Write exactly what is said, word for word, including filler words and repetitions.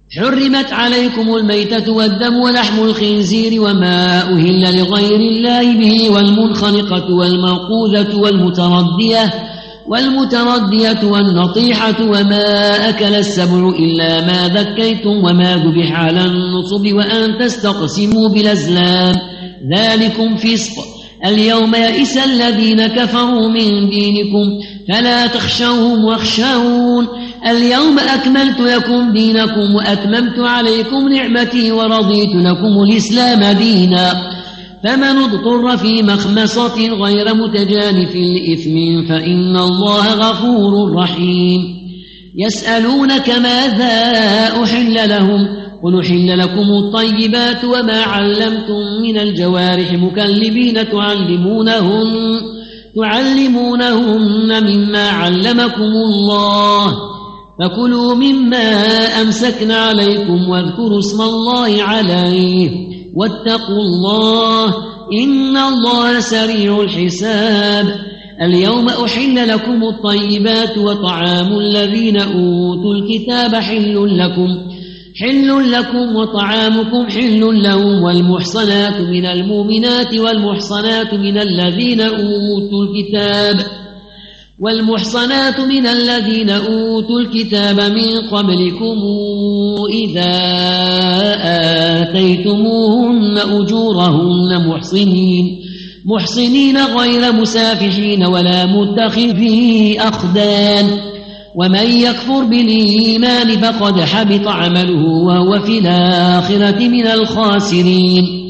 حرمت عليكم الميتة والدم ولحم الخنزير وما أهل لغير الله به والمنخنقة والموقوذة والمتردية والمتردية والنطيحة وما أكل السبع إلا ما ذكيتم وما ذبح على النصب وأن تستقسموا بالأزلام ذلكم فسق. اليوم يئس الذين كفروا من دينكم فلا تخشوهم واخشون. اليوم أكملت لكم دينكم وأتممت عليكم نعمتي ورضيت لكم الإسلام دينا. فمن اضطر في مخمصة غير متجانف لإثم فإن الله غفور رحيم. يسألونك ماذا أحل لهم قل أحل لكم الطيبات وما علمتم من الجوارح مكلبين تعلمونهن تعلمونهن مما علمكم الله فكلوا مما أمسكن عليكم واذكروا اسم الله عليه واتقوا الله إن الله سريع الحساب. اليوم أحل لكم الطيبات وطعام الذين أوتوا الكتاب حل لكم حل لكم وطعامكم حل لهم والمحصنات من المؤمنات والمحصنات من الذين أوتوا الكتاب والمحصنات من الذين أوتوا الكتاب من قبلكم إذا آتيتموهن أجورهن محصنين محصنين غير مسافحين ولا متخذي أخدان ومن يكفر بالإيمان فقد حبط عمله وهو في الآخرة من الخاسرين.